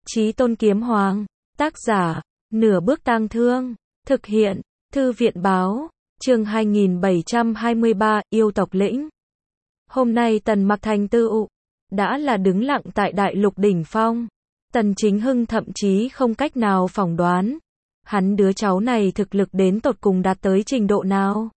Chí Tôn Kiếm Hoàng, tác giả, Nửa Bước Tang Thương, thực hiện, Thư viện báo, chương 2723, yêu tộc lĩnh. Hôm nay Tần Mặc thành tựu, đã là đứng lặng tại đại lục đỉnh phong. Tần Chính Hưng thậm chí không cách nào phỏng đoán, hắn đứa cháu này thực lực đến tột cùng đạt tới trình độ nào.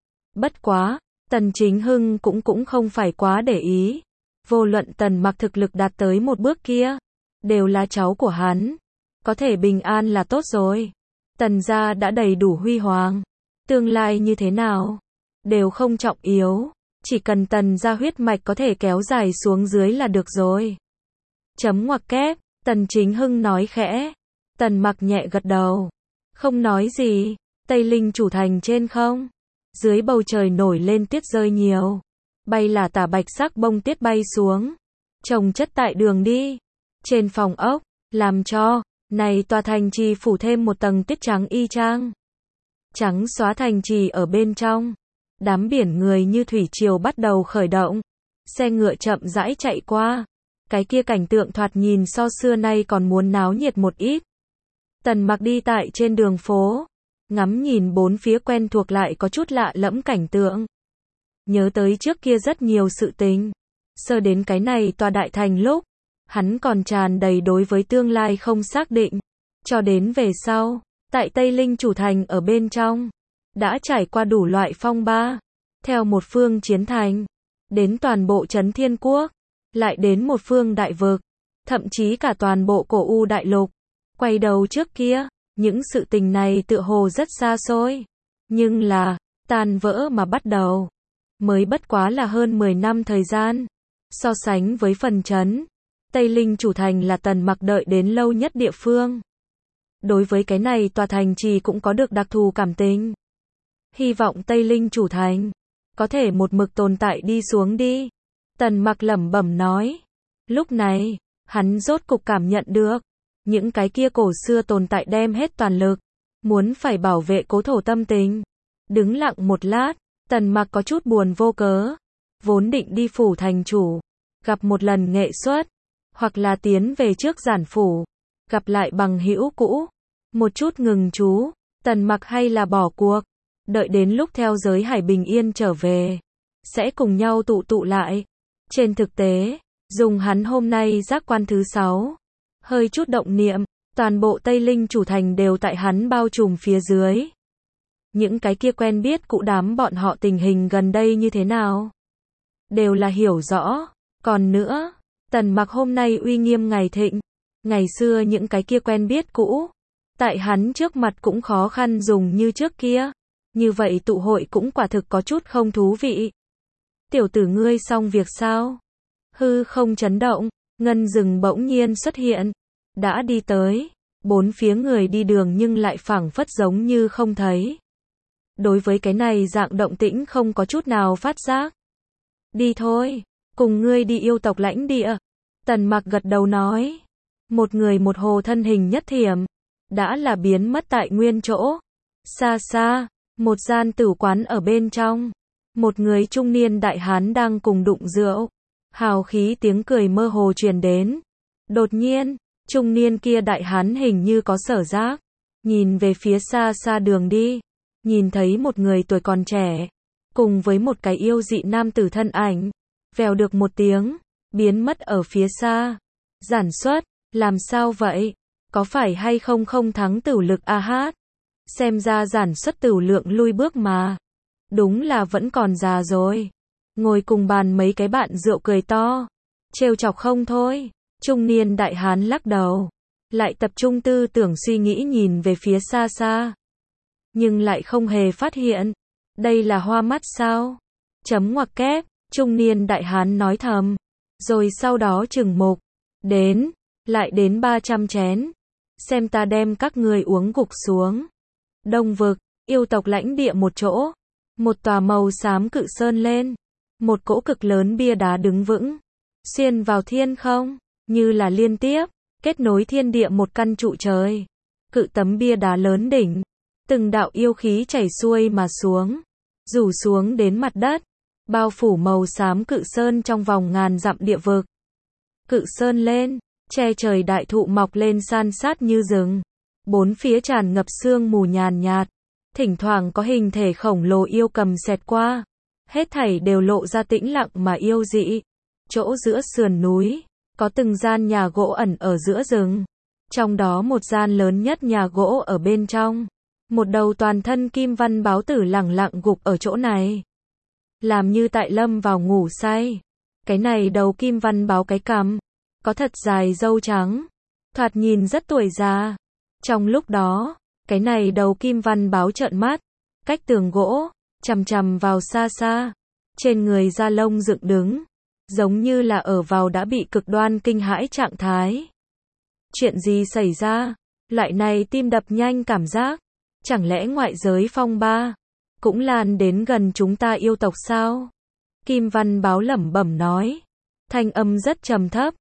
Bất quá, Tần Chính Hưng cũng không phải quá để ý. Vô luận Tần Mặc thực lực đạt tới một bước kia, đều là cháu của hắn. Có thể bình an là tốt rồi. Tần gia đã đầy đủ huy hoàng. Tương lai như thế nào, đều không trọng yếu. Chỉ cần Tần gia huyết mạch có thể kéo dài xuống dưới là được rồi. Chấm ngoặc kép, Tần Chính Hưng nói khẽ. Tần Mặc nhẹ gật đầu. Không nói gì. Tây Linh chủ thành trên không. Dưới bầu trời nổi lên tuyết rơi nhiều. Bay là tả bạch sắc bông tuyết bay xuống. Chồng chất tại đường đi. Trên phòng ốc, làm cho này tòa thành trì phủ thêm một tầng tuyết trắng y chang. Trắng xóa thành trì ở bên trong. Đám biển người như thủy triều bắt đầu khởi động. Xe ngựa chậm rãi chạy qua. Cái kia cảnh tượng thoạt nhìn so xưa nay còn muốn náo nhiệt một ít. Tần Mặc đi tại trên đường phố, ngắm nhìn bốn phía quen thuộc lại có chút lạ lẫm cảnh tượng. Nhớ tới trước kia rất nhiều sự tình. Sơ đến cái này tòa đại thành lúc, hắn còn tràn đầy đối với tương lai không xác định. Cho đến về sau, tại Tây Linh chủ thành ở bên trong, đã trải qua đủ loại phong ba. Theo một phương chiến thành, đến toàn bộ Trấn Thiên Quốc, lại đến một phương đại vực, thậm chí cả toàn bộ cổ U đại lục. Quay đầu trước kia, những sự tình này tựa hồ rất xa xôi. Nhưng là, tan vỡ mà bắt đầu. Mới bất quá là hơn 10 năm thời gian. So sánh với phần trấn, Tây Linh chủ thành là Tần Mặc đợi đến lâu nhất địa phương. Đối với cái này tòa thành trì cũng có được đặc thù cảm tình. Hy vọng Tây Linh chủ thành có thể một mực tồn tại đi xuống đi. Tần Mặc lẩm bẩm nói. Lúc này, hắn rốt cục cảm nhận được, những cái kia cổ xưa tồn tại đem hết toàn lực, muốn phải bảo vệ cố thổ tâm tình. Đứng lặng một lát, Tần Mặc có chút buồn vô cớ. Vốn định đi phủ thành chủ, gặp một lần nghệ xuất, hoặc là tiến về trước giản phủ, gặp lại bằng hữu cũ. Một chút ngừng chú, Tần Mặc hay là bỏ cuộc, đợi đến lúc theo giới hải bình yên trở về, sẽ cùng nhau tụ lại. Trên thực tế, dùng hắn hôm nay giác quan thứ 6, hơi chút động niệm, toàn bộ Tây Linh chủ thành đều tại hắn bao trùm phía dưới. Những cái kia quen biết cũ đám bọn họ tình hình gần đây như thế nào, đều là hiểu rõ. Còn nữa, Tần Mặc hôm nay uy nghiêm ngày thịnh. Ngày xưa những cái kia quen biết cũ, tại hắn trước mặt cũng khó khăn dùng như trước kia. Như vậy tụ hội cũng quả thực có chút không thú vị. Tiểu tử ngươi xong việc sao? Hư không chấn động, ngân rừng bỗng nhiên xuất hiện. Đã đi tới, bốn phía người đi đường nhưng lại phảng phất giống như không thấy. Đối với cái này dạng động tĩnh không có chút nào phát giác. Đi thôi, cùng ngươi đi yêu tộc lãnh địa. Tần Mặc gật đầu nói. Một người một hồ thân hình nhất thiểm, đã là biến mất tại nguyên chỗ. Xa xa, một gian tử quán ở bên trong. Một người trung niên đại hán đang cùng đụng rượu. Hào khí tiếng cười mơ hồ truyền đến. Đột nhiên, trung niên kia đại hán hình như có sở giác. Nhìn về phía xa xa đường đi. Nhìn thấy một người tuổi còn trẻ, cùng với một cái yêu dị nam tử thân ảnh. Vèo được một tiếng, biến mất ở phía xa. Giản xuất, làm sao vậy? Có phải hay không không thắng tửu lực a hát? Xem ra giản xuất tửu lượng lui bước mà. Đúng là vẫn còn già rồi. Ngồi cùng bàn mấy cái bạn rượu cười to. Trêu chọc không thôi. Trung niên đại hán lắc đầu. Lại tập trung tư tưởng suy nghĩ nhìn về phía xa xa. Nhưng lại không hề phát hiện. Đây là hoa mắt sao? Chấm ngoặc kép, trung niên đại hán nói thầm. Rồi sau đó trừng mục. Đến, lại đến 300 chén. Xem ta đem các người uống gục xuống. Đông vực, yêu tộc lãnh địa một chỗ. Một tòa màu xám cự sơn lên. Một cỗ cực lớn bia đá đứng vững. Xuyên vào thiên không, như là liên tiếp, kết nối thiên địa một căn trụ trời. Cự tấm bia đá lớn đỉnh. Từng đạo yêu khí chảy xuôi mà xuống. Rủ xuống đến mặt đất. Bao phủ màu xám cự sơn trong vòng ngàn dặm địa vực. Cự sơn lên, che trời đại thụ mọc lên san sát như rừng. Bốn phía tràn ngập sương mù nhàn nhạt, thỉnh thoảng có hình thể khổng lồ yêu cầm xẹt qua. Hết thảy đều lộ ra tĩnh lặng mà yêu dị. Chỗ giữa sườn núi, có từng gian nhà gỗ ẩn ở giữa rừng. Trong đó một gian lớn nhất nhà gỗ ở bên trong. Một đầu toàn thân kim văn báo tử lẳng lặng gục ở chỗ này. Làm như tại lâm vào ngủ say. Cái này đầu kim văn báo cái cằm, có thật dài râu trắng, thoạt nhìn rất tuổi già. Trong lúc đó, cái này đầu kim văn báo trợn mắt, cách tường gỗ, chằm chằm vào xa xa. Trên người da lông dựng đứng, giống như là ở vào đã bị cực đoan kinh hãi trạng thái. Chuyện gì xảy ra? Loại này tim đập nhanh cảm giác, chẳng lẽ ngoại giới phong ba cũng lan đến gần chúng ta yêu tộc sao? Kim văn báo lẩm bẩm nói, thanh âm rất trầm thấp.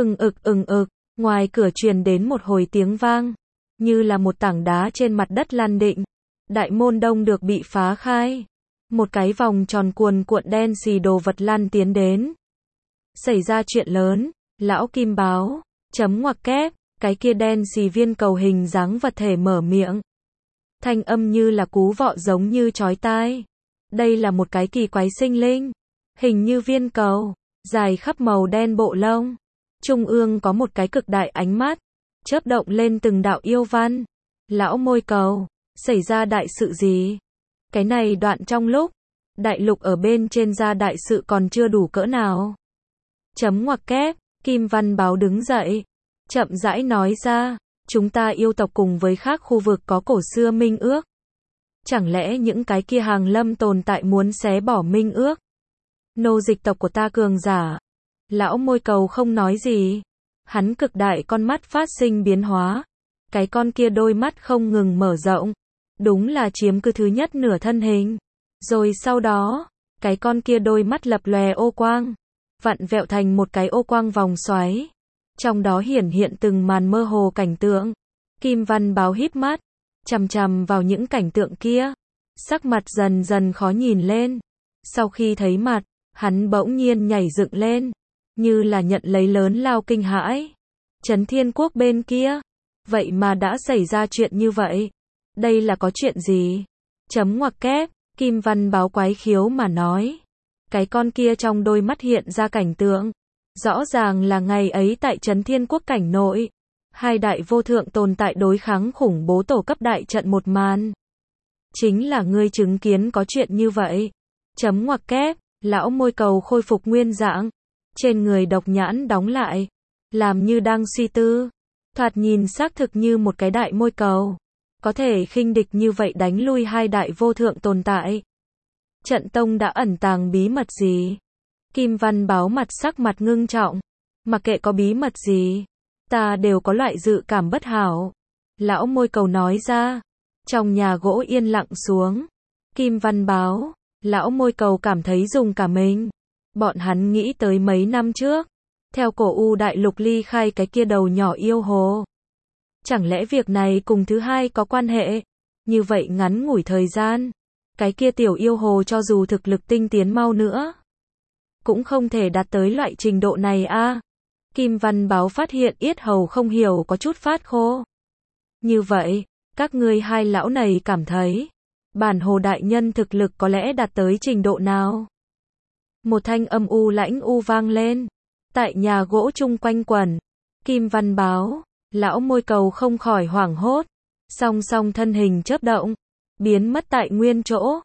Ừng ực, ngoài cửa truyền đến một hồi tiếng vang, như là một tảng đá trên mặt đất lăn định. Đại môn đông được bị phá khai. Một cái vòng tròn cuồn cuộn đen xì đồ vật lăn tiến đến. Xảy ra chuyện lớn, lão Kim báo, chấm ngoặc kép, cái kia đen xì viên cầu hình dáng vật thể mở miệng. Thanh âm như là cú vọ giống như chói tai. Đây là một cái kỳ quái sinh linh, hình như viên cầu, dài khắp màu đen bộ lông. Trung ương có một cái cực đại ánh mắt, chớp động lên từng đạo yêu văn. Lão môi cầu, xảy ra đại sự gì? Cái này đoạn trong lúc, đại lục ở bên trên ra đại sự còn chưa đủ cỡ nào. Chấm ngoặc kép, Kim văn báo đứng dậy, chậm rãi nói ra, chúng ta yêu tộc cùng với khác khu vực có cổ xưa minh ước. Chẳng lẽ những cái kia hàng lâm tồn tại muốn xé bỏ minh ước? Nô dịch tộc của ta cường giả. Lão môi cầu không nói gì. Hắn cực đại con mắt phát sinh biến hóa. Cái con kia đôi mắt không ngừng mở rộng. Đúng là chiếm cứ thứ nhất nửa thân hình. Rồi sau đó, cái con kia đôi mắt lập lòe ô quang, vặn vẹo thành một cái ô quang vòng xoáy. Trong đó hiển hiện từng màn mơ hồ cảnh tượng. Kim văn báo híp mắt, chằm chằm vào những cảnh tượng kia. Sắc mặt dần dần khó nhìn lên. Sau khi thấy mặt, hắn bỗng nhiên nhảy dựng lên, như là nhận lấy lớn lao kinh hãi. Trấn Thiên Quốc bên kia, vậy mà đã xảy ra chuyện như vậy. Đây là có chuyện gì? Chấm ngoặc kép, Kim văn báo quái khiếu mà nói. Cái con kia trong đôi mắt hiện ra cảnh tượng. Rõ ràng là ngày ấy tại Trấn Thiên Quốc cảnh nội. Hai đại vô thượng tồn tại đối kháng khủng bố tổ cấp đại trận một màn. Chính là ngươi chứng kiến có chuyện như vậy. Chấm ngoặc kép, lão môi cầu khôi phục nguyên dạng. Trên người độc nhãn đóng lại. Làm như đang suy tư. Thoạt nhìn xác thực như một cái đại môi cầu. Có thể khinh địch như vậy đánh lui hai đại vô thượng tồn tại. Trận tông đã ẩn tàng bí mật gì? Kim văn báo mặt sắc mặt ngưng trọng. Mặc kệ có bí mật gì, ta đều có loại dự cảm bất hảo. Lão môi cầu nói ra. Trong nhà gỗ yên lặng xuống. Kim văn báo, lão môi cầu cảm thấy rùng cả mình. Bọn hắn nghĩ tới mấy năm trước, theo cổ U đại lục ly khai cái kia đầu nhỏ yêu hồ. Chẳng lẽ việc này cùng thứ hai có quan hệ? Như vậy ngắn ngủi thời gian, cái kia tiểu yêu hồ cho dù thực lực tinh tiến mau nữa, cũng không thể đạt tới loại trình độ này a. Kim văn báo phát hiện yết hầu không hiểu có chút phát khô. Như vậy, các ngươi hai lão này cảm thấy, bản hồ đại nhân thực lực có lẽ đạt tới trình độ nào? Một thanh âm u lãnh u vang lên. Tại nhà gỗ chung quanh quẩn. Kim văn báo, lão môi cầu không khỏi hoảng hốt. Song song thân hình chớp động, biến mất tại nguyên chỗ.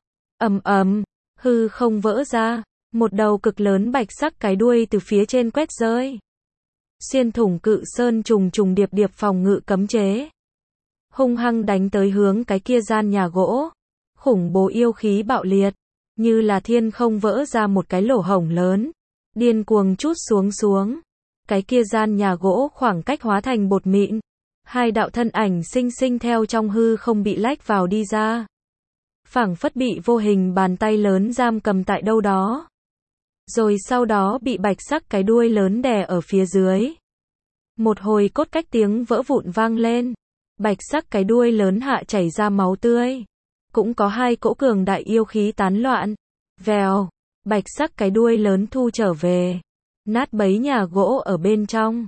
Hư không vỡ ra. Một đầu cực lớn bạch sắc cái đuôi từ phía trên quét rơi. Xuyên thủng cự sơn trùng trùng điệp điệp phòng ngự cấm chế. Hung hăng đánh tới hướng cái kia gian nhà gỗ. Khủng bố yêu khí bạo liệt. Như là thiên không vỡ ra một cái lỗ hổng lớn. Điên cuồng trút xuống. Cái kia gian nhà gỗ khoảng cách hóa thành bột mịn. Hai đạo thân ảnh xinh xinh theo trong hư không bị lách vào đi ra. Phảng phất bị vô hình bàn tay lớn giam cầm tại đâu đó. Rồi sau đó bị bạch sắc cái đuôi lớn đè ở phía dưới. Một hồi cốt cách tiếng vỡ vụn vang lên. Bạch sắc cái đuôi lớn hạ chảy ra máu tươi. Cũng có hai cỗ cường đại yêu khí tán loạn. Vèo, bạch sắc cái đuôi lớn thu trở về. Nát bấy nhà gỗ ở bên trong.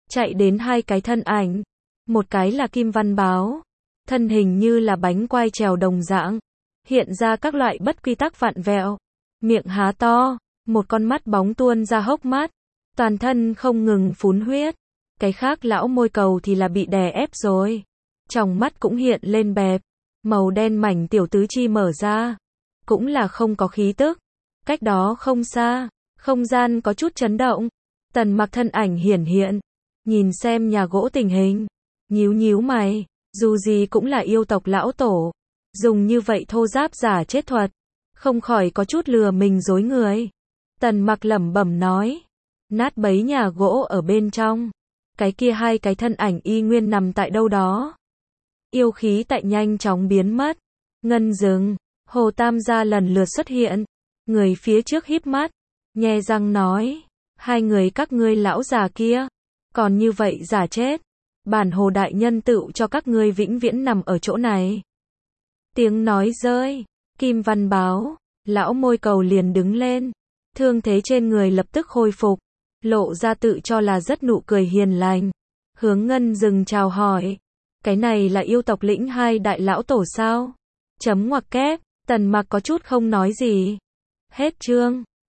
chạy đến hai cái thân ảnh. Một cái là Kim Văn Báo, thân hình như là bánh quai trèo đồng dạng, hiện ra các loại bất quy tắc vặn vẹo, miệng há to, một con mắt bóng tuôn ra hốc mắt, toàn thân không ngừng phun huyết. Cái khác lão môi cầu thì là bị đè ép rồi, trong mắt cũng hiện lên bẹp, màu đen mảnh tiểu tứ chi mở ra, cũng là không có khí tức. Cách đó không xa, không gian có chút chấn động. Tần Mặc thân ảnh hiển hiện, nhìn xem nhà gỗ tình hình, nhíu nhíu mày, dù gì cũng là yêu tộc lão tổ, dùng như vậy thô giáp giả chết thuật, không khỏi có chút lừa mình dối người. Tần Mặc lẩm bẩm nói, nát bấy nhà gỗ ở bên trong, cái kia hai cái thân ảnh y nguyên nằm tại đâu đó. Yêu khí tại nhanh chóng biến mất. Ngân rừng, Hồ Tam gia lần lượt xuất hiện, người phía trước híp mắt, nhe răng nói, hai người các ngươi lão già kia, còn như vậy giả chết, bản Hồ đại nhân tựu cho các ngươi vĩnh viễn nằm ở chỗ này. Tiếng nói rơi, Kim Văn Báo, lão môi cầu liền đứng lên, thương thế trên người lập tức khôi phục, lộ ra tự cho là rất nụ cười hiền lành, hướng Ngân rừng chào hỏi, cái này là yêu tộc lĩnh hai đại lão tổ sao? Chấm ngoặc kép, Tần Mặc có chút không nói gì. Hết chương.